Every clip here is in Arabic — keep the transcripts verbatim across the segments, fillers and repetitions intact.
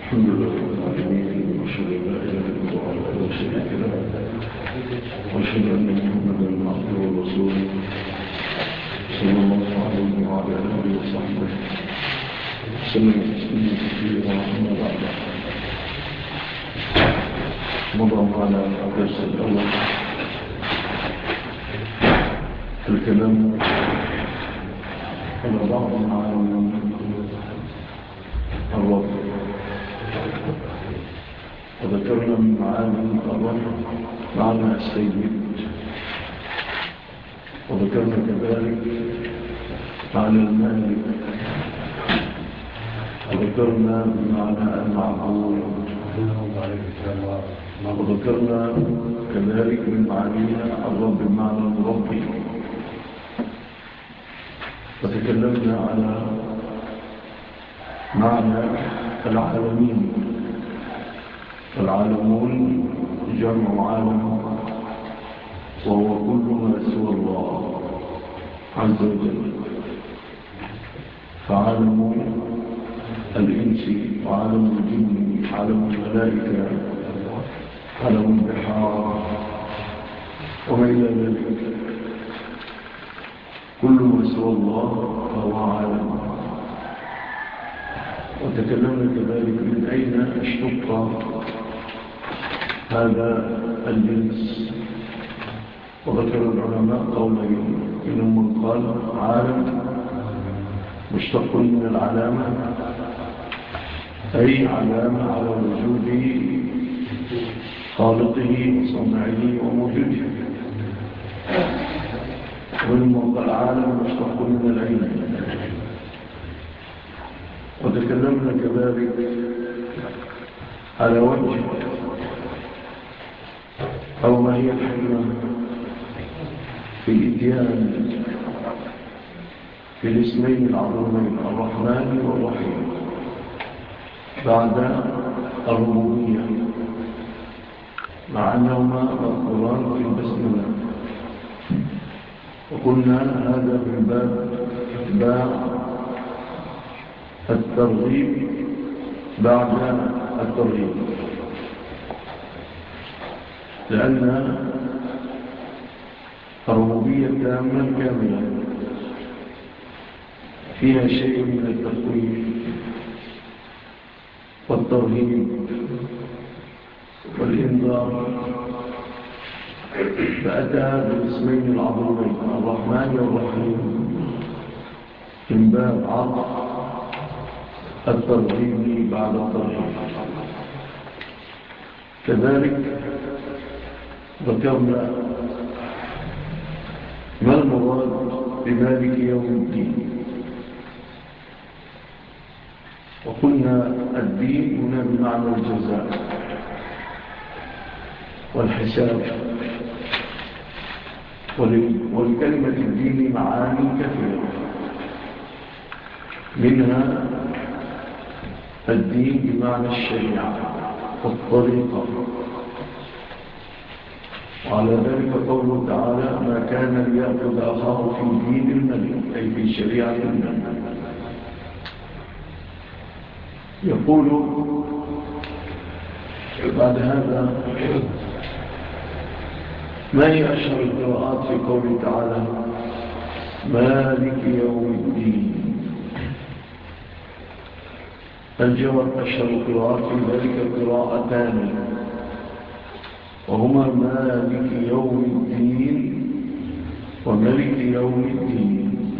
الحمد لله رب العالمين، وأشهد أن لا إله إلا الله وحده لا شريك له، وأشهد أن محمدا عبده ورسوله صلى الله عليه وعلى آله وصحبه وسلم تسليما كثيرا. أما بعد، مضى معنا الدرس الأول الكلام على بعض معاني الرب، وذكرنا من معاني الرب معنى السيد، وذكرنا كذلك معنى المالك، وذكرنا بمعنى المعبود، وذكرنا كذلك من معانينا الرب بمعنى المربي. وتكلمنا على معنى العالمين. العالمون جمع عالم، وهو كل ما سوى الله عز وجل، فعالم الإنس وعالم الجن، عالم الملائكة، عالم البحار وما إلى ذلك. كل ما سوى الله فهو عالم. وتكلمنا كذلك من أين اشتق هذا الجنس، وذكر العلماء قولين: منهم من قال عالم مشتق من العلامة، أي علامة على وجود خالقه وصنعه وموجوده، ومنهم من قال عالم مشتق من العلم. وتكلمنا كذلك على وجه أو ما هي الحكمة في الإتيان في الاسمين العظيمين الرحمن والرحيم بعد الربوبية، مع أنهما مذكوران في البسملة. وقلنا هذا من باب اتباع الترغيب بعد الترغيب، لأن الربوبية تامة كاملة فيها شيء من التخويف والترهيب والإنذار، فأتى بالاسمين العظيمين الرحمن والرحيم من باب عطف الترغيب بعد الترهيب. كذلك ذكرنا ما المراد بمالك يوم الدين، وقلنا الدين هنا بمعنى الجزاء والحساب. ولكلمة الدين معاني كثيرة، منها الدين بمعنى الشريعة والطريقة، وعلى ذلك قوله تعالى: ما كان ليأخذ أخاه في دين الملك، أي في شريعة الملك. يقول بعد هذا: ما هي أشهر القراءات في قوله تعالى مالك يوم الدين؟ الجواب: أشهر القراءات في ذلك قراءتان، وهما مالك يوم الدين وملك يوم الدين،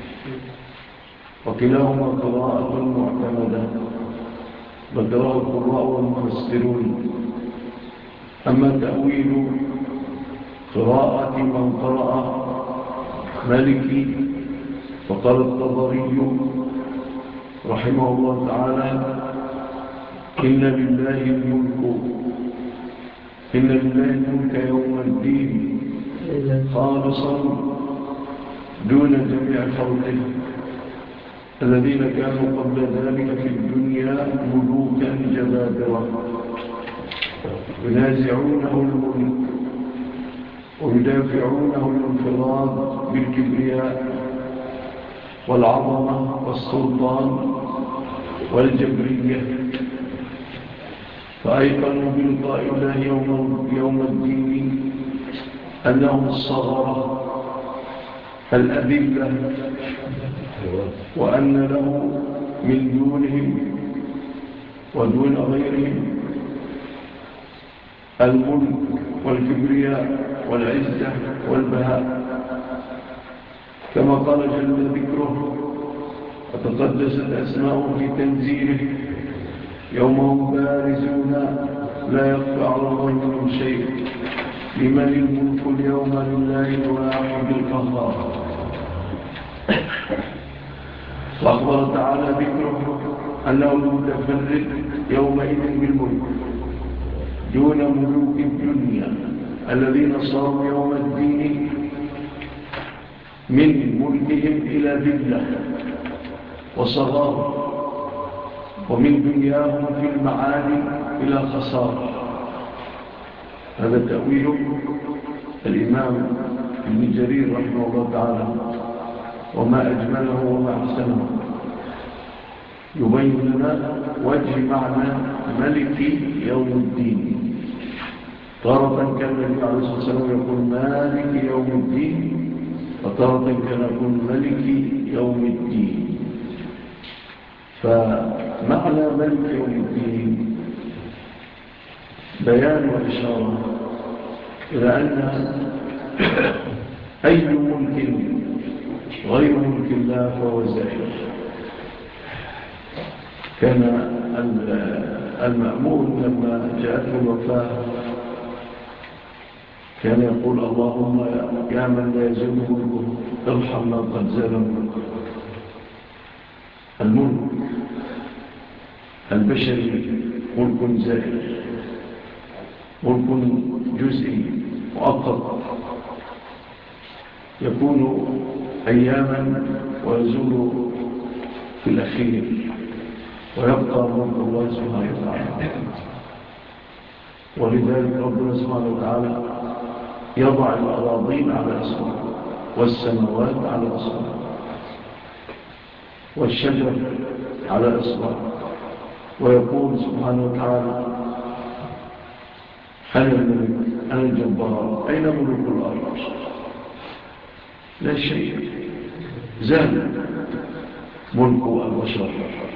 وكلاهما قراءة معتمدة ذكره القراء والمفسرون. أما تأويل قراءة من قرأ ملك فقال الطبري رحمه الله تعالى: إن لله الملك إن لله الملك يوم الدين خالصا دون جميع خلقه الذين كانوا قبل ذلك في الدنيا ملوكا جبابرة ينازعونه الملك ويدافعونه الانفراد بالكبرياء والعظمة والسلطان والجبرية فأيقنوا بلقاء الله يوم, يوم الدين أنهم الصغرة الأذلة، وأن له من دونهم ودون غيرهم الملك والكبرياء والعزة والبهاء، كما قال جل ذكره وتقدست أسماؤه في تنزيله: يوم هم بارزون لا يخفى على الله منهم شيء، لمن الملك اليوم لله الواحد القهار. وأخبر تعالى ذكره أنه المتفرد يومئذ بالملك دون ملوك الدنيا الذين صاروا يوم الدين من ملكهم إلى ذلة وصغار، ومن دنياهم في المعاد إلى خسارة. هذا تأويل الإمام ابن جرير رحمه الله تعالى، وما أجمله وما أحسنه، يبين لنا وجه معنى ملك يوم الدين. تارة كان النبي عليه الصلاة والسلام يقول مالك يوم الدين، وتارة كان يقول ملك يوم الدين. فمعنى ملك يوم الدين بيان وإشارة إلى أن أي ملك غير ملك الله فهو زائل. كان المأمون لما جاءته الوفاة كان يقول: اللهم يا من لا يزول ملكه ارحم من قد زال ملكه. الملك البشري ملك زائل، ملك جزئي مؤقت يكون أياما ويزول في الأخير، ويبقى ملك الله سبحانه وتعالى. ولذلك ربنا سبحانه وتعالى يضع الأراضين على أسماء، والسماوات على أسماء، والشجر على أسماء، ويقول سبحانه وتعالى: أنا الملك أنا الجبار، أين ملوك الأرض؟ لا شيء، زال ملك البشر،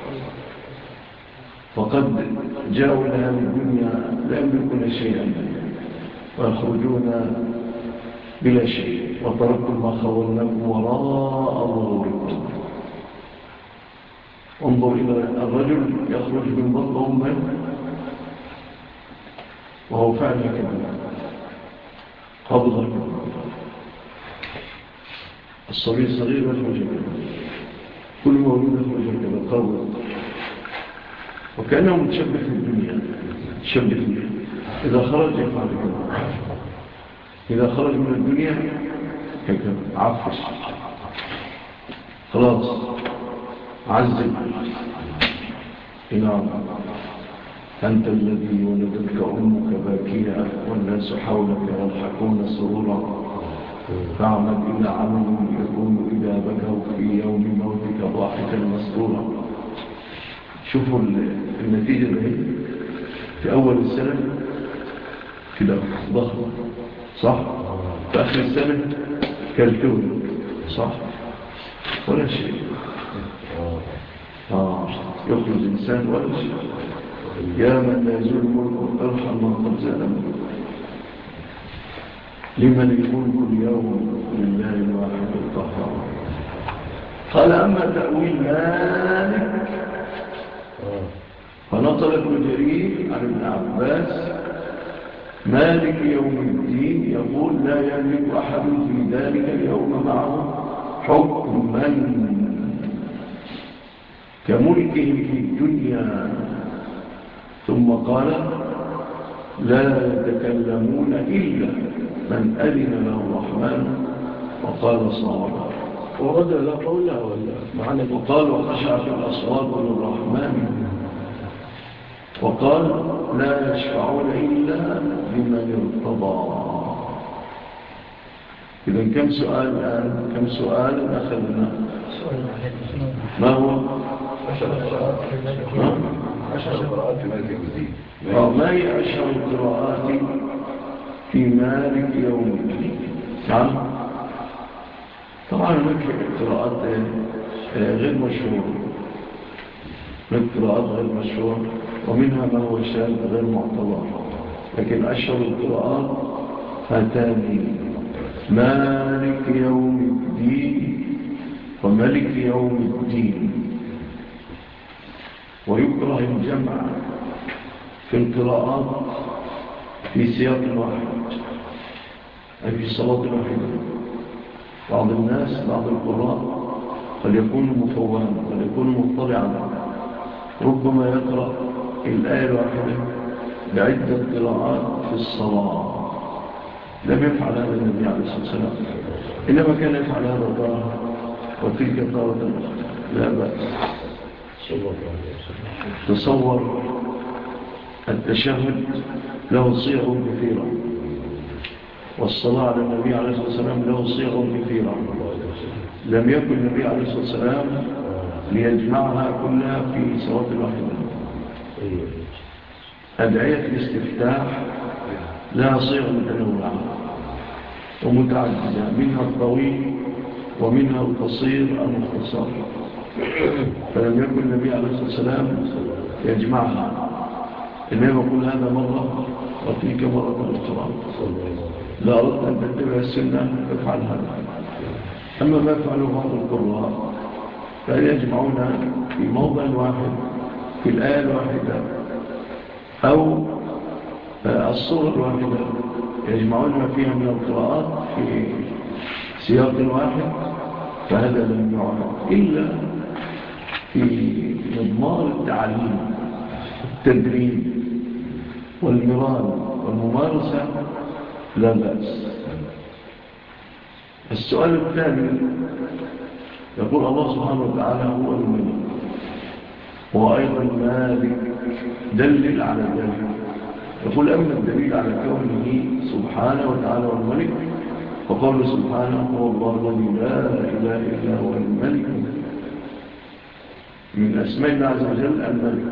فقد جاءوا إلى هذه الدنيا لا يملكون شيئا ويخرجون بلا شيء، وتركوا ما خولناكم وراء ظهوركم. انظر إلى الرجل يخرج من بطن أمه وهو فعلا كذا، قبضة الصبي الصغير يخرج كذا، كل مولود يخرج كذا قبض، وكأنه متشبه في الدنيا، متشبه فيها. إذا خرج يفعل كذا، إذا خرج من الدنيا هكذا عفش، خلاص عزل. نعم، أنت الذي ولدتك أمك باكية والناس حولك يضحكون سرورا، فاعمد إلى عمل يكون إذا بكوا في يوم موتك ضاحكا مسرورا. شوفوا النتيجة دي في أول السنة كده ضخم، صح؟ في آخر السنة كالكون، صح؟ ولا شيء. آه. يخرج إنسان ولا شيء. يا من لا يزول ملك ارحم من قد زال ملك. لمن الملك اليوم لله الواحد القهار. قال: أما تأويل مالك فنقل ابن جرير عن ابن عباس: مالك يوم الدين يقول لا يملك أحد في ذلك اليوم معه حكما كملكهم في الدنيا. ثم قال: لا يتكلمون إلا من أذن له الرحمن وقال صوابا. ورد لا قوله ولا معنى. وقال: وخشعت الأصوات للرحمن. وقال: لا يشفعون إلا لمن ارتضى. إذن كم سؤال الآن؟ كم سؤال أخذنا؟ ما هو؟ عشر قراءات في مالك يوم الدين. آه. وما هي أشهر القراءات في مالك يوم الدين؟ نعم. طبعا هناك قراءات غير مشهورة، هناك قراءات غير مشهورة ومنها ما هو شاذ غير معتبر، لكن أشهر القراءات هاتان: مالك يوم الدين وملك يوم الدين. ويكره الجمع في القراءات في سياق واحد، أي في صلاة واحدة. بعض الناس بعض القراء قد يكون مفوها، قد يكون مطلعا، ربما يقرأ الآية الواحدة بعدة قراءات في الصلاة. لم يفعل هذا النبي عليه الصلاة والسلام، إنما كان يفعل هذا طارة وتلك طارة لا بأس. تصور التشهد له صيغ كثيرة، والصلاة على النبي عليه الصلاة والسلام له صيغ كثيرة، لم يكن النبي عليه الصلاة والسلام ليجمعها كلها في صلاة واحدة. أدعية الاستفتاح لها صيغ متنوعة ومتعددة، منها الطويل ومنها القصير المختصر، فلم يكن النبي عليه الصلاة والسلام يجمعها، إنما يقول هذا مرة وتلك مرة أخرى. لا أردت أن تتبع السنة فافعل هذا. أما ما فعله بعض القراء فأن يجمعون في موضع واحد في الآية الواحدة أو الصورة الواحدة، يجمعون ما فيها من القراءات في سياق واحد، فهذا لم يعرف إلا في مضمار التعليم التدريب والمران والممارسة لا بأس. السؤال الثاني يقول الله سبحانه وتعالى هو الملك وأيضا مالك، دلل على ذلك. يقول أما الدليل على كونه سبحانه وتعالى والملك فقول سبحانه هو الله الذي لا إله إلا هو الملك. من أسماء الله عز وجل الملك،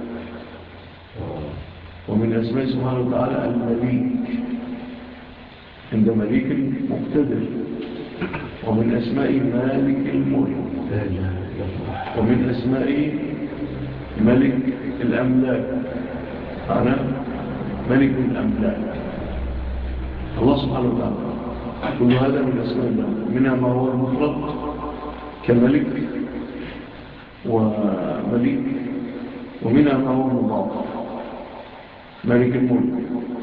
ومن أسماء سبحانه وتعالى المليك عند مليك مقتدر، ومن أسماء مالك الملك، ومن أسماء ملك الأملاك، أنا ملك الأملاك الله سبحانه وتعالى. كل هذا من أسماء الله، منها ما هو المفرد كملك ومليك، ومنها ما هو مضاف ملك الملك،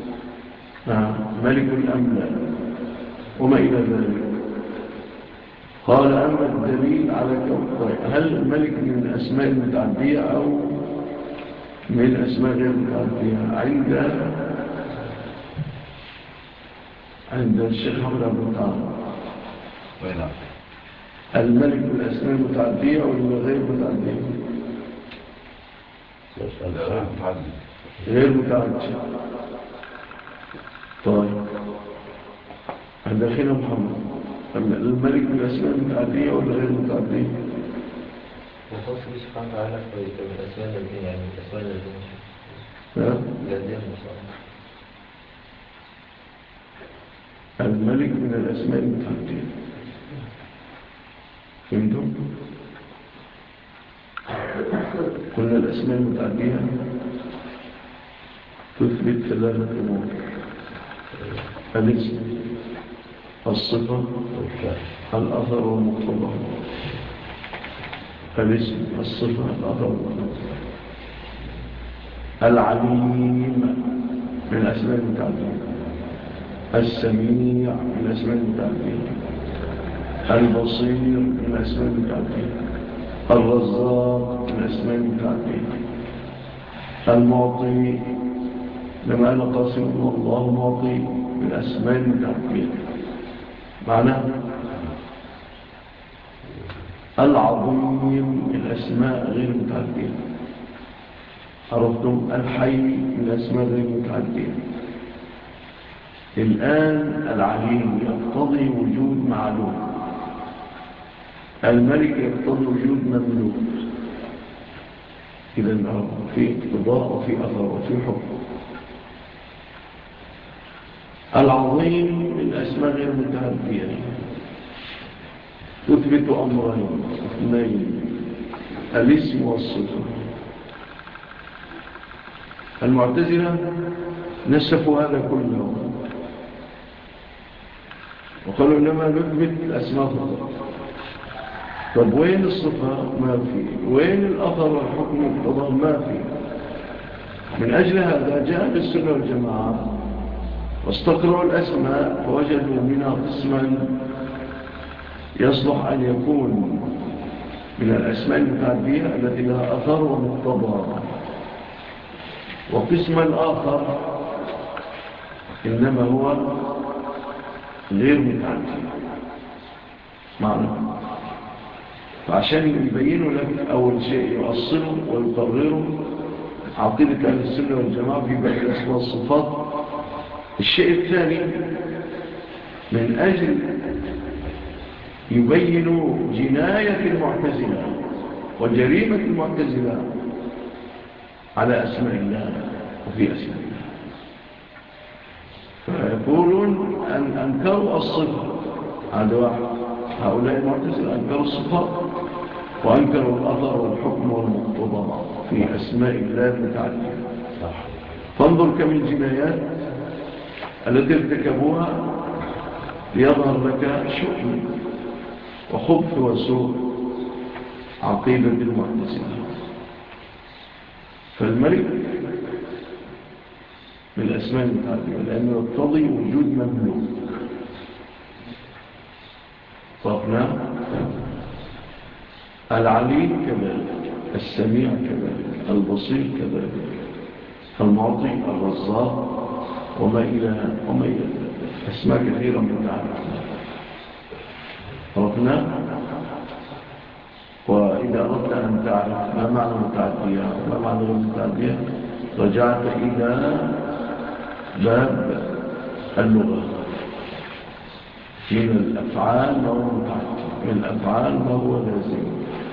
ملك الأملاك وما إلى ذلك. قال أما الدليل على كون، هل الملك من الأسماء المتعدية أو من أسماء غير متعدية؟ عند عند الشيخ محمد عبد القادر الملك من الأسماء المتعدية ولا غير متعدية؟ غير متعدية. طيب عند أخينا محمد الملك من الأسماء المتعدية ولا غير متعدية؟ وخاص به سبحانه وتعالى في الأسماء الذين يعني الأسماء الذين الذين الملك من الأسماء المتعدية. فهمتم؟ قلنا الأسماء المتعدية تثبت ثلاثة أمور: الاسم، الصفة، الأثر والمقتضى. الاسم، الصفة، الأثر والمقتضى. العليم من الأسماء المتعدية، السميع من الأسماء المتعدية، البصير من الأسماء المتعدية، الرزاق من الأسماء المتعدية، المعطي لما أنا قاسم والله معطي من الأسماء المتعدية معناه. العظيم من الأسماء غير متعدية. عرفتم؟ الحي من الأسماء غير متعدية. الآن العليم يقتضي وجود معلوم، الملك يقتضي وجود مملوك. إذن في اقتضاء وفي أثر وفي حكم. العظيم الأسماء غير متعدية تثبت أمرين اثنين، الاسم والصفة. المعتزلة نسفوا هذا كله وقالوا إنما نثبت الأسماء فقط. طب وين الصفة؟ ما في. وين الأثر والحكم والقضاء؟ ما في. من أجل هذا جاء بالسنة والجماعة واستقروا الأسماء فوجدوا منها قسما يصلح أن يكون من الأسماء المتعدية التي لها أثر ومقتضى، وقسما آخر إنما هو غير متعدي معنى. فعشان يبينوا لك أول شيء يؤصلوا ويقرروا عقيدة أهل السنة والجماعة في باب الأسماء والصفات. الشيء الثاني من أجل يبينوا جناية المعتزلة وجريمة المعتزلة على أسماء الله وفي أسماء الله، فيقولون أن أنكروا الصفة. هذا واحد، هؤلاء المعتزلة أنكروا الصفات وأنكروا الأثر والحكم والمقتضى في أسماء الله المتعددة. فانظر كم الجنايات التي ارتكبوها ليظهر لك شؤم وخبث وسوء عقيدة المعتزلة. فالملك من الأسماء المتعددة لأنه يقتضي وجود مملوك. طبنا العليم كذلك، السميع كذلك، البصير كذلك، المعطي، الرزاق، وما إلى وما إلى أسماء كثيرة متعددة. طبنا وإذا أردت أن تعرف ما معنى متعدية وما معنى غير متعدية رجعت إلى باب اللغة. من الأفعال ما هو متعدي، من الأفعال ما هو لازم.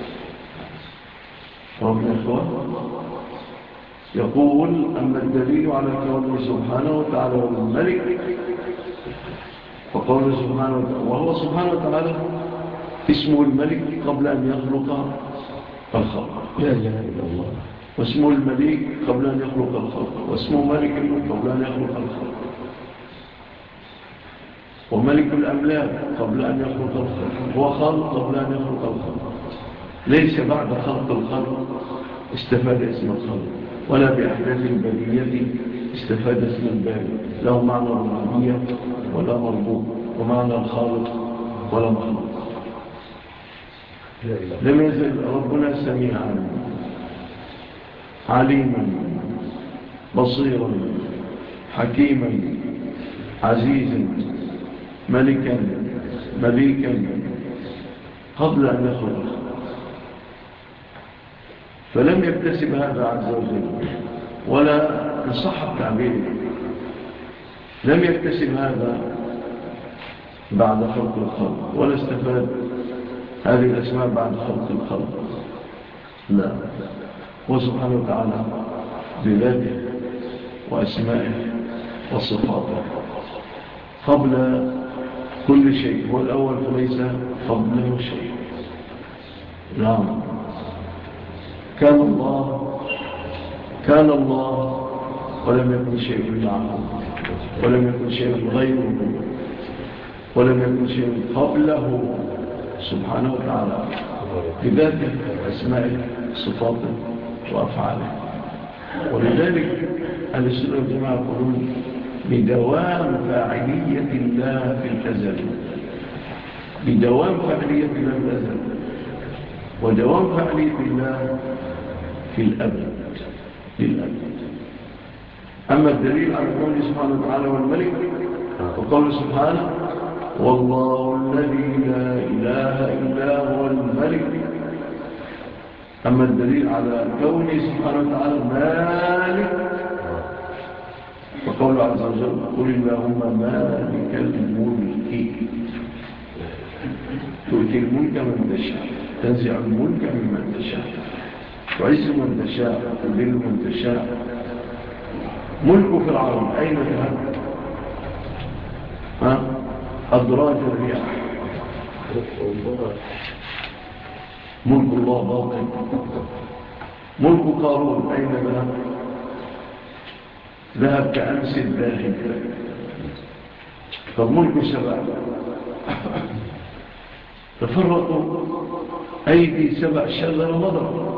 ربنا إخوة يقول أما الدليل على كونه سبحانه وتعالى والملك فقوله سبحانه وتعالى، وهو سبحانه وتعالى اسمه الملك قبل أن يخلق الخلق، لا إله إلا الله. واسمه الملك قبل أن يخلق الخلق، واسمه ملك قبل أن يخلق الخلق، وملك الأملاك قبل أن يخلق الخلق، وخلق قبل أن يخلق الخلق. ليس بعد خلق الخلق استفاد اسم الخلق، ولا بأحداث البرية استفاد اسم الباري. له معنى الربوبية ولا مربوب، ومعنى الخالق ولا مخلوق. لم يزل ربنا سميعا عليما بصيرا حكيما عزيزا ملكا مليكا قبل أن يخلق، فلم يكتسب هذا عز وجل، ولا انصح التعبير لم يكتسب هذا بعد خلق الخلق، ولا استفاد هذه الأسماء بعد خلق الخلق. لا، هو سبحانه وتعالى بذاته وأسمائه وصفاته قبل كل شيء، هو الأول فليس قبله شيء. نعم، كان الله كان الله ولم يكن شيء معه، ولم يكن شيء غيره، ولم يكن شيء قبله سبحانه وتعالى بذاته أسمائه صفاته وأفعاله. ولذلك أهل السنة والجماعة يقولون بدوام فاعلية الله في الأزل، بدوام فاعلية الله في الأزل، ودوام فاعلية الله في الأبد للأبد. أما الدليل على قوله سبحانه وتعالى والملك وقوله سبحانه والله الذي لا إله إلا هو الملك. أما الدليل على كونه سبحانه وتعالى مالك وقوله عز وجل قل اللهم مالك الملك تؤتي الملك من تشاء تنزع الملك ممن تشاء تعز من تشاء تذل من تشاء. ملك فرعون أين ذهب؟ ها أدراج الرياح. ملك الله باطل. ملك قارون أين ذهب؟ ذهب كأمس الذاهب. فالملك سبع تفرقوا أيدي سبع شذر مضر.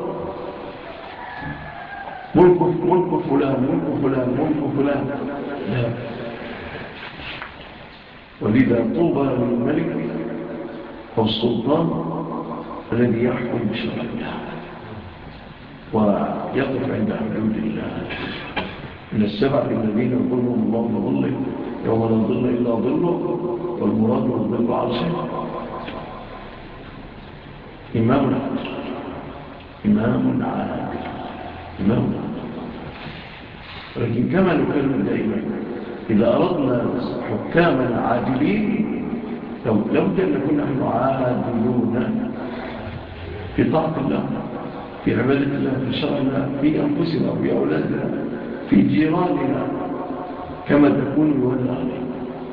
ملك ملك فلان ملك فلان ملك فلان لا. ولذا طوبى للملك أو السلطان الذي يحكم بشرع الله ويقف عند حدود الله. من السبع الذين يظلهم الله بظله يوم لا ظل إلا ظله والمراد ظل عرشه. إمام العدل إمام عادل إمام العدل. ولكن كما نكرر دائما إذا أردنا حكاما عادلين لابد أن نكون نحن عادلون في طاعة الله في عبادة الله في شرع الله في أنفسنا في أولادنا في جيراننا كما تكون يولى علينا.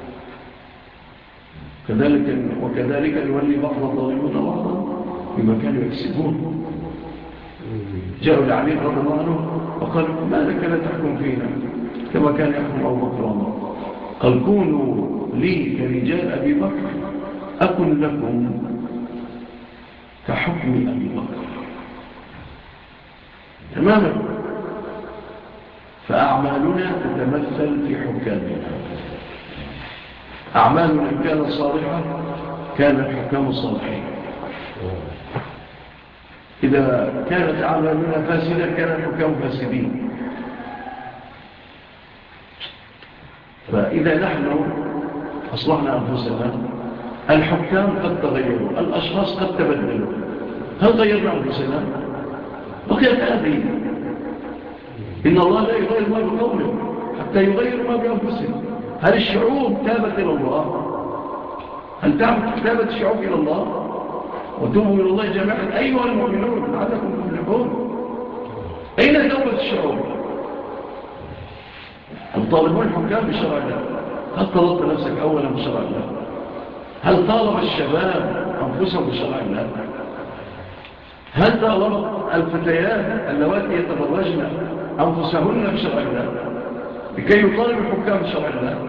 كذلك وكذلك يولي بعض الظالمون بعضا بما كانوا يكسبون. جاءوا لعلي رضي الله عنه وقال ما لك لا تحكم فينا كما كان يحكم أبو بكر؟ قال كونوا لي كرجال أبي بكر أكن لكم كحكم أبي بكر تماما. فأعمالنا تتمثل في حكامنا. أعمالنا إن كانت صالحة كان الحكام صالحين. إذا كانت أعمالنا فاسدة كان الحكام فاسدين. فإذا نحن أصلحنا أنفسنا الحكام قد تغيروا الأشخاص قد تبدلوا. هل غيرنا أنفسنا؟ بقيت هذه. إن الله لا يغير ما بقوم حتى يغير ما بأنفسهم. هل الشعوب تابت إلى الله؟ هل تابت الشعوب إلى الله؟ وتوبوا إلى الله جميعا أيها المؤمنون لعلكم تفلحون. أين توبة الشعوب؟ هل طالبوا الحكام بشرع الله؟ هل طلبت نفسك أولا بشرع الله؟ هل طالب الشباب أنفسهم بشرع الله؟ هل طالبت الفتيات اللواتي يتبرجن أنفسهن بشرع الله لكي يطالب الحكام بشرع الله؟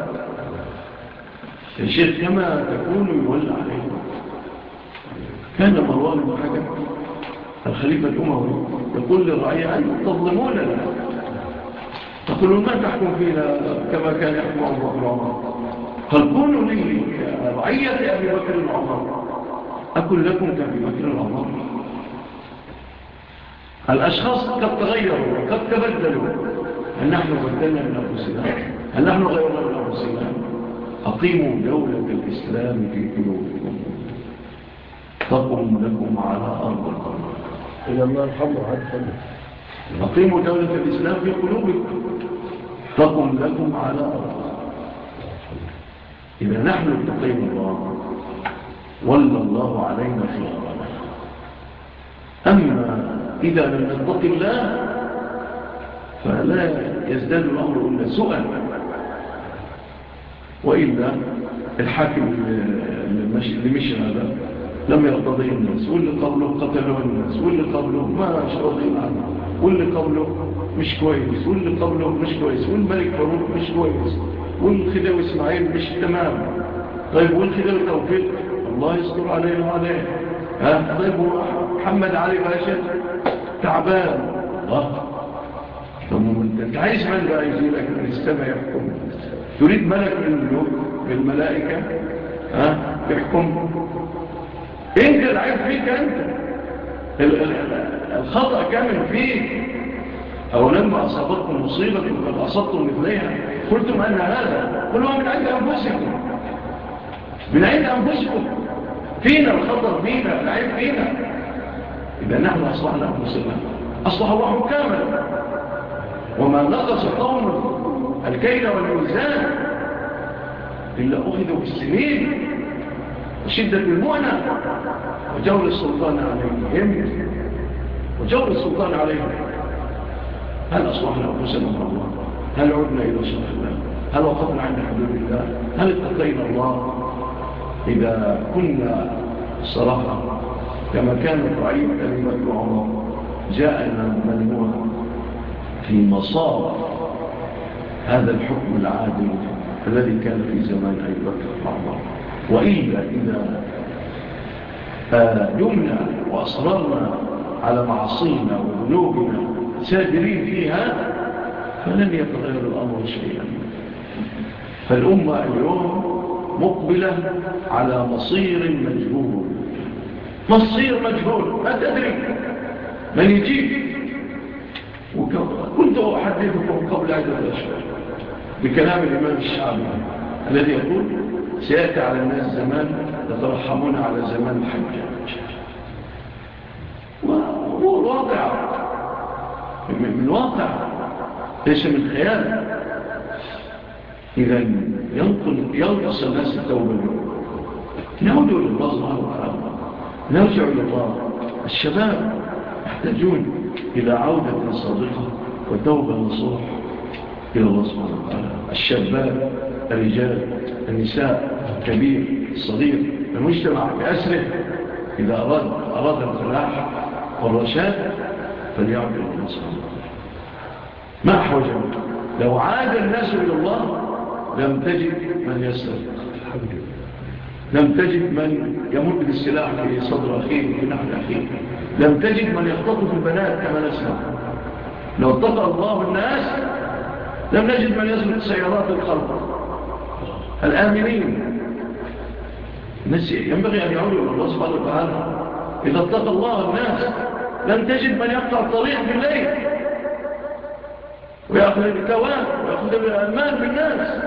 الشيخ كما تكون يولى عليه. كان مروان بن حكم الخليفة الأموي يقول للرعية أنتم تظلموننا تقولون ما تحكم فينا كما كان يحكم أبو بكر وعمر. قال كونوا لي رعية أبي بكر وعمر أكن لكم كأبي بكر وعمر. الأشخاص قد تغيروا وقد تبدلوا. هل نحن بدلنا من أنفسنا؟ هل نحن غيرنا من أنفسنا؟ أقيموا دولة الإسلام في قلوبكم تقم لكم على أرضكم. إلى ما الحمر عدفا. أقيموا دولة الإسلام في قلوبكم تقم لكم على أرضكم. إذا نحن اتقينا الله ولى الله علينا خيارنا. أما إذا لم نتق الله فلا يزداد الأمر إلا سوءا. وإلا الحاكم اللي مشي هذا لم يرتضي الناس واللي قبله قتلوا الناس واللي قبله ما شرطين عنه واللي قبله مش كويس واللي قبله مش كويس والملك فاروق مش كويس والخديوي إسماعيل مش تمام. طيب والخديوي توفيق الله يستر عليه وعليه. ها طيب محمد علي باشا تعبان الله. انت عايز من بقى يجيلك من السماء يحكم؟ تريد ملك من الملائكة ها يحكم؟ انت العيب فيك انت. الخطأ كامل فيك. او لما اصابتكم مصيبة قد اصبتم مثليها قلتم ان هذا قلوا من عند انفسكم من عند انفسكم. فينا الخطأ فينا العيب فينا. اذا نحن اصلحنا انفسنا اصلح الله كامل. وما نقص قوم الكيل والميزان إلا أخذوا بالسنين وشدة المؤنة وجور السلطان عليهم وجور السلطان عليهم. هل أصلحنا أنفسنا مع الله؟ هل عدنا إلى شرع الله؟ هل وقفنا عند حدود الله؟ هل اتقينا الله؟ إذا كنا الصراحة كما كانت رعية أبي بكر وعمر جاءنا ملموعا في مصاب هذا الحكم العادل الذي كان في زمان أبي بكر وعمر. وإلا إذا دمنا وأصررنا على معصينا وذنوبنا سادرين فيها فلن يتغير الأمر شيئا. فالأمة اليوم مقبلة على مصير مجهول، مصير مجهول ما تدري من يجيب. وكنت أحدثكم قبل عدة أشهر بكلام الإمام الشعبي الذي يقول سيأتي على الناس زمان يترحمون على زمان الحجاج. وهو الواقع من الواقع ليس من خيال. إذا ينقص الناس التوبة نعودوا إلى الله سبحانه وتعالى، نرجع إلى الله. الشباب يحتاجون إلى عودة صادقة وتوبة نصوح إلى الله سبحانه وتعالى. الشباب، الرجال، النساء، الكبير، الصغير، المجتمع بأسره إذا أراد, أراد الفلاح والرشاد فليعود إلى الله سبحانه وتعالى. ما أحوجه؟ لو عاد الناس إلى الله لم تجد من يسرق، لم تجد من يمد بالسلاح في صدر أخيه وفي نحو أخيه، لم تجد من يختطف البنات كما نسمع. لو اتقى الله الناس لم نجد من يسرق سيارات الخلق الآمنين. الناس ينبغي أن يعودوا إلى الله سبحانه وتعالى. إذا اتقى الله الناس لم تجد من يقطع الطريق في الليل ويأخذ الكوان ويأخذ المال من الناس.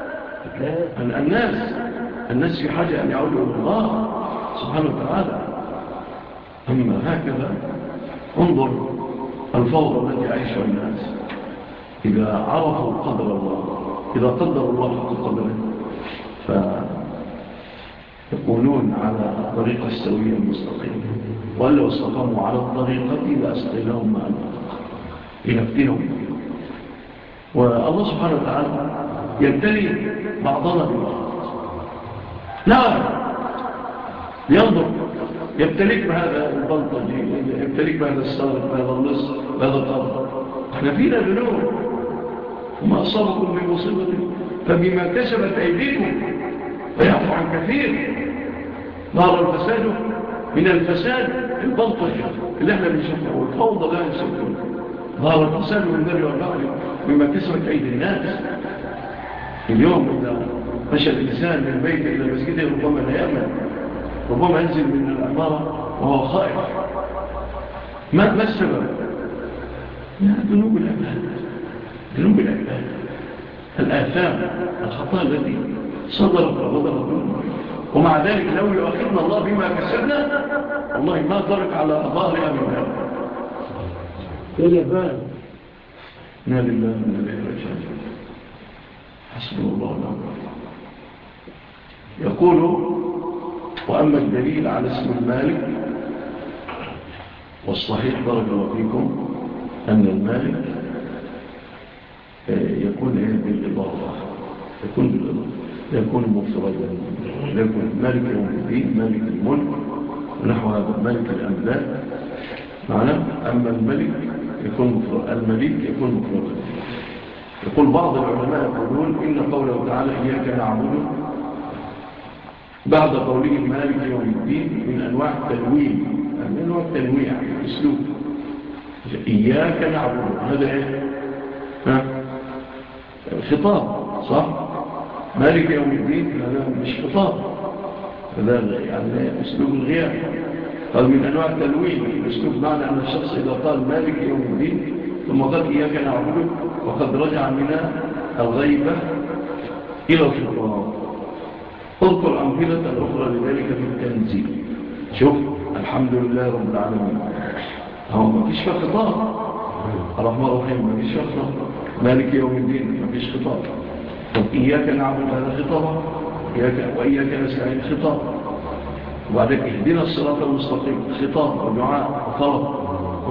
الناس الناس في حاجة أن يعودوا إلى الله سبحانه وتعالى. أما هكذا انظر الفوضى التي يعيشها الناس إذا عرفوا قدر الله، إذا قدر الله حق قدره فيكونون على الطريقة السوية المستقيمة. ولو استقاموا على الطريقة لأسقيناهم ماء لنفتنهم. والله سبحانه وتعالى يبتلي بعضنا ببعض. نعم ينظر يبتليك بهذا البلطجي، يبتليك بهذا السارق، بهذا اللص، بهذا القبر. احنا فينا ذنوب وما أصابكم من مصيبة فبما كسبت أيديكم ويعفو عن كثير. ظهر الفساد من الفساد البلطجي اللي احنا بنشوفه والفوضى لا نشوفه. ظهر الفساد من البر والبحر بما كسبت أيدي الناس. اليوم إذا مشى الإنسان من البيت إلى المسجد ربما لا يأمن، ربما ينزل من العمارة وهو خائف. ما ما السبب؟ ذنوب العباد، ذنوب العباد، الآثام، الخطأ الذي صدرت وغضرت منه. ومع ذلك لو يؤخذنا الله بما كسبنا والله ما ترك على ظهرها من ذلك. يا جبان إنا لله وإنا إليه راجعون. حسبنا الله ونعم الوكيل. يقول وأما الدليل على اسم المالك والصحيح بارك الله فيكم أن المالك يكون بالإضافة، يكون بالإضافة، يكون مفردا، يكون مالك يوم الدين، مالك الملك ونحو هذا، مالك الأملاك معنا. أما الملك يكون مفردا، الملك يكون مفردا. يقول بعض العلماء يقولون إن قوله تعالى إياك نعبد بعد قوله مالك يوم الدين من أنواع التنويع، من أنواع التنويع الأسلوب. إياك نعبد هذا إيه؟ ها؟ خطاب صح؟ مالك يوم الدين هذا مش خطاب، هذا يعني أسلوب الغياب. قال من أنواع التنويع الأسلوب، معنى أن الشخص إذا قال مالك يوم الدين ثم قال إياك نعبد وقد رجع من الغيبة إلى الخطاب. اذكر أمثلة أخرى لذلك في التنزيل. شوف الحمد لله رب العالمين هو ما فيش فيه خطاب، الرحمن الرحيم ما فيش فيه خطاب، مالك يوم الدين ما فيش خطاب. طب إياك نعبد هذا خطاب، إياك وإياك نستعين خطاب، وبعدين اهدنا الصراط المستقيم خطاب ودعاء وطلب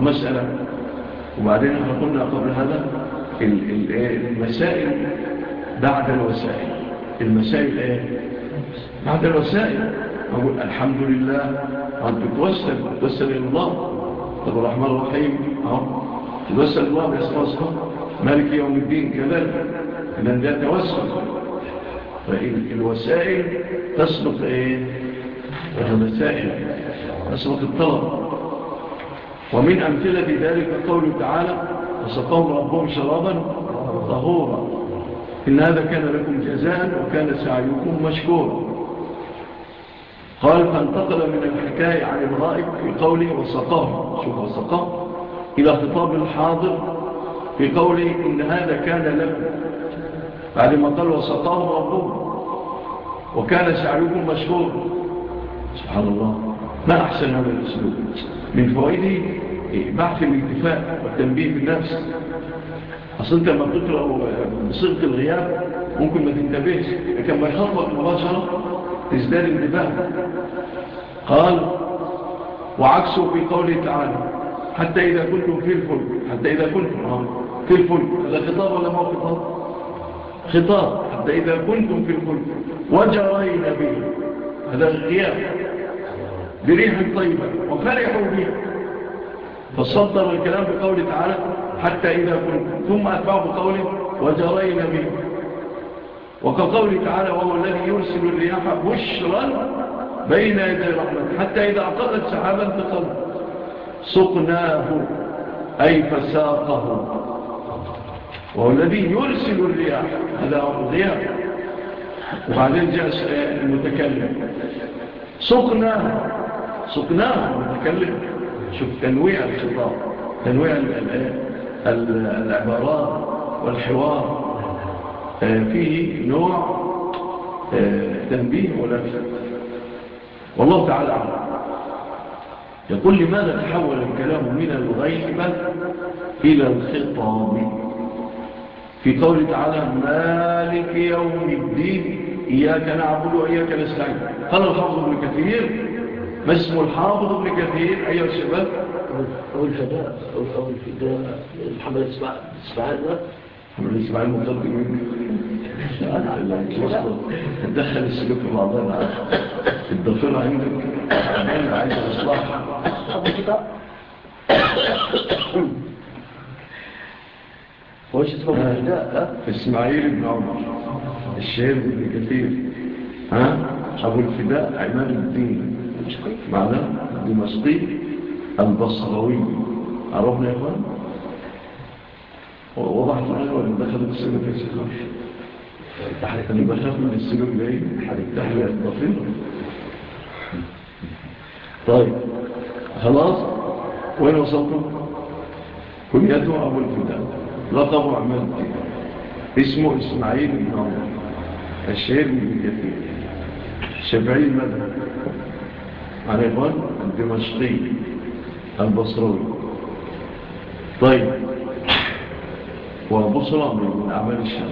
ومسألة. وبعدين احنا قلنا قبل هذا المسائل بعد الوسائل. المسائل ايه؟ بعد الوسائل. أقول الحمد لله، أنت تتوسل تتوسل إلى الله. طب الرحمن الرحيم أهو تتوسل الله بأسماء وصفات. مالك يوم الدين كذلك، إذن ده توسل. فالوسائل تسبق ايه؟ الوسائل تسبق الطلب. ومن أمثلة ذلك قوله تعالى وسقاهم ربهم شرابا طهورا إن هذا كان لكم جزاء وكان سعيكم مشكورا. قال فانتقل من الحكاية عن الغائب في قوله وسقاهم، شوف وسقاهم، إلى خطاب الحاضر في قوله إن هذا كان لكم، بعد ما قال وسقاهم ربهم وكان سعيكم مشكورا. سبحان الله، ما أحسن هذا الأسلوب. من فوائده بعث الانتفاء والتنبيه في النفس. أصلا أنت لما بتقرأ بصيغة الغياب ممكن ما تنتبهش، لكن ما يخطبك مباشرة تزداد انتباه. قال وعكسه في قوله تعالى حتى إذا كنتم في الفلك، حتى إذا كنتم في الفلك، هذا خطاب ولا ما هو خطاب؟ خطاب. حتى إذا كنتم في الفلك وجرين به، هذا الغياب، بريح طيبة وفرحوا به، فصدر الكلام بقوله تعالى حتى إذا كنتم، ثم أتبعوا بقوله وجرين به. وكقوله تعالى وهو الذي يرسل الرياح بشرا بين يدي رحمته حتى إذا أقلت سحابا ثقل سقناه أي فساقه. وهو الذي يرسل الرياح، هذا الغياب. وبعدين جاء المتكلم سقناه، سقناه المتكلم. شوف تنويع الخطاب، تنويع العبارات والحوار فيه نوع تنبيه ولفت. والله تعالى أعلم. يقول لماذا تحول الكلام من الغيبة إلى الخطاب في قول تعالى مالك يوم الدين إياك نعبد وإياك نستعين؟ قال الحافظ ابن كثير، ما اسم الحافظ ابن كثير أيها الشباب؟ أو الفداء أو الفداء محمد الإسماعيل ده محمد الإسماعيل مقدم منك دخل السلوك في بعضنا الضفيرة عندك أنا عايز إصلاح. أبو الفداء هوش اسمه أبو الفداء إسماعيل بن عمر الشهير بن كثير، ها أبو الفداء عماد الدين معناه دمشقي البصروي. عرفنا يا إخوان؟ وضحت الآن ولا دخلت السلوك يا شيخ؟ أنا بخاف من السلوك ده تحلية الضفيرة. طيب خلاص، وين وصلتم؟ كنيته أبو الفداء، لقبه عماد الدين، اسمه إسماعيل بن عمر الشهير بن كثير، شافعي المذهب عن إخوان الدمشقي البصروي. طيب وبصرى من أعمال الشام.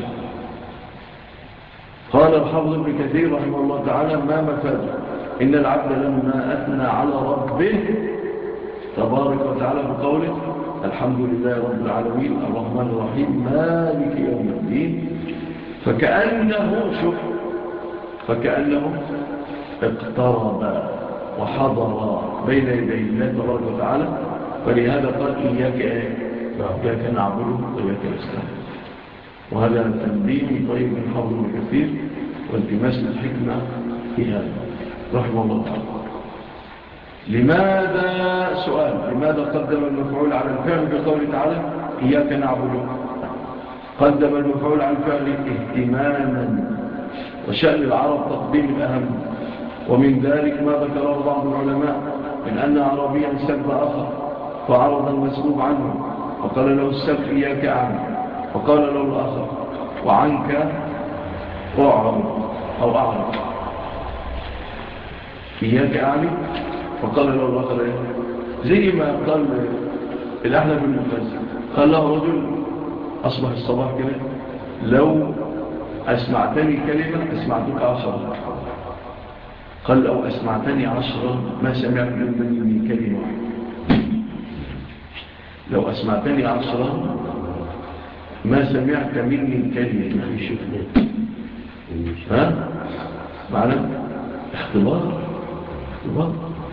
قال الحافظ ابن كثير رحمه الله تعالى ما مفاد إن العبد لما أثنى على ربه تبارك وتعالى بقوله الحمد لله رب العالمين الرحمن الرحيم مالك يوم الدين، فكأنه شوف فكأنه اقترب وحضر بين يدي الله تبارك وتعالى. ولهذا قال إياك إياك نعبد وإياك نستعين. وهذا تنبيه طيب من حافظ ابن كثير والتماس الحكمة في هذا رحمه الله تعالى. لماذا سؤال لماذا قدم المفعول على الفعل بقوله تعالى إياك نعبد؟ قدم المفعول على الفعل اهتماما، وشأن العرب تقديم الأهم. ومن ذلك ما ذكره بعض العلماء من أن عربيا سب آخر فعرض المسبوب عنه وقال له السب إياك عنه، وقال له الآخر وعنك أعرض أو أعرض إياك عني، وقال له الآخر إيه؟ زي ما قال الأحنف بن المفاسد قال له رجل أصبح الصباح كده لو أسمعتني كلمة أسمعتك عشرا، قال لو أسمعتني عشرا ما سمعت مني كلمة واحدة. لو أسمعتني عشرا ما سمعت مني كلمة في شفنة. ها؟ معنا اختبار اختبار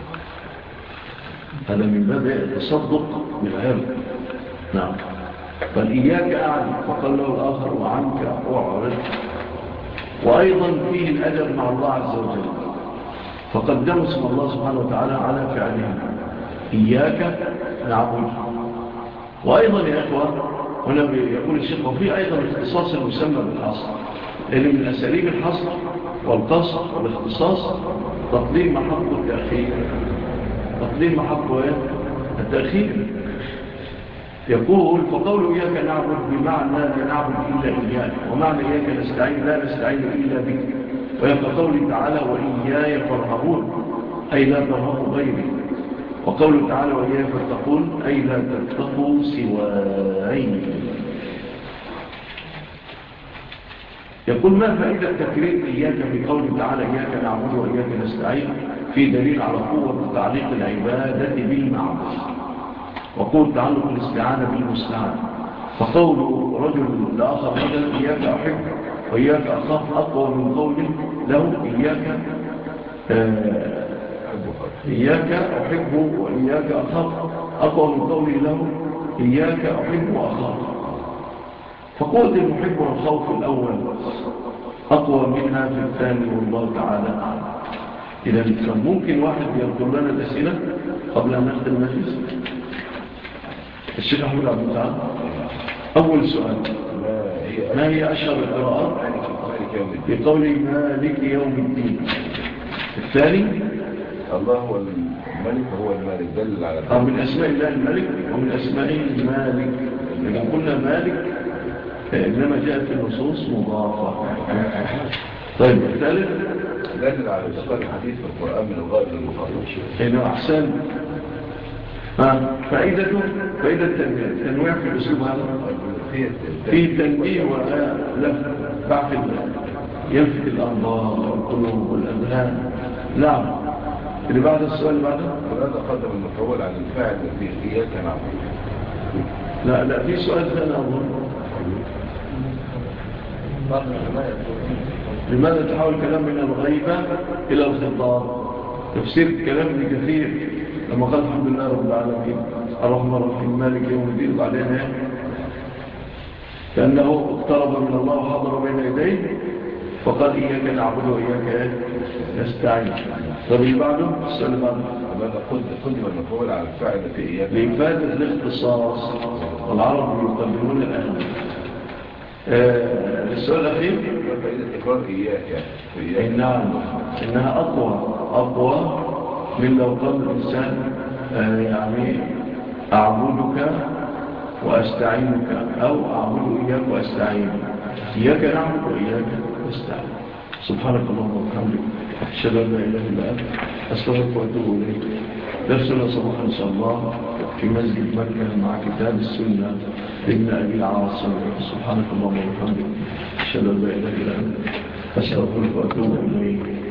هذا من باب التصدق بالعلم. نعم. قال إياك أعلم، فقال له الآخر وعنك أعرض. وأيضا فيه الأدب مع الله عز وجل، فقدموا اسم الله سبحانه وتعالى على فعله إياك نعبد. وأيضا يا إخوة هنا يقول الشيخ وفي أيضا اختصاص المسمى بالحصر، لأن من أساليب الحصر والقصر والاختصاص تقديم محق التأخير. تقديم محق التأخير. يقول فقول إياك نعبد بمعنى لا نعبد إلا إياك، ومعنى إياك نستعين لا نستعين إلا بك. ويبقى قوله تعالى وإياي فارهبون أي لا ترهبوا غيري. وقوله تعالى وإياي فاتقون أي لا تتقوا سواي. يقول ما فائدة تكرير إياك بقوله تعالى إياك نعبد وإياك نستعين؟ في دليل على قوة تعليق العبادة بالمعبود وقول تعلق الاستعانة بالمستعان. فقول رجل لآخر مثلا إياك أحب وإياك أخاف أقوى من قوله له إياك آه إياك أحب وإياك أخاف أقوى من قوله له إياك أحب وأخاف. فقوة المحب والخوف الأول أقوى منها في الثاني والله تعالى. إذا ممكن واحد يذكر لنا الأسئلة قبل أن نختم المجلس. الشيخ أحمد عبد العال أول سؤال ما هي أشهر القراءات في قول مالك يوم الدين؟ الثاني الله هو الملك هو المالك دل على آه من أسماء الله الملك ومن أسمائه المالك. لما قلنا مالك إنما جاءت في النصوص مضافة. طيب الثالث دل على انتقال الحديث في القرآن من الغائب للمخاطب. هنا أحسن. آه. فائدته فائدة التنويع في الأسلوب هذا فيه تنبيه ولا بعث يلفت الأنظار والقلوب والأذهان. نعم. اللي بعد السؤال اللي بعده ولهذا قدم المفعول عن الفاعل في إياك نعبد. لا لا في سؤال ثاني أظن لماذا تحول الكلام من الغيبة إلى الخطاب؟ تفسير الكلام ابن كثير لما قال الحمد لله رب العالمين الرحمن الرحيم مالك يوم الدين بعدين كأنه اقترب من الله وحضر بين يديه فقال إياك نعبد وإياك نستعين. طب اللي بعده السؤال اللي بعده ماذا قدم المفعول على الفاعل في إياك لإفادة الاختصاص والعرب يقدمون الأهل. آه السؤال الأخير فائدة إقرار إياك نعم إنها أقوى أقوى من لو قال الإنسان آه يعني أعبدك وأستعينك أو أعبد إياك وأستعين. إياك نعبد وإياك نستعين. سبحانك اللهم وبحمدك أشهد أن لا إله إلا أنت أستغفرك وأتوب إليك. درسنا صباحا إن شاء الله في مسجد مكة مع كتاب السنة لابن أبي العاصم. سبحانك اللهم وبحمدك أشهد أن لا إله إلا أنت أستغفرك وأتوب إليك.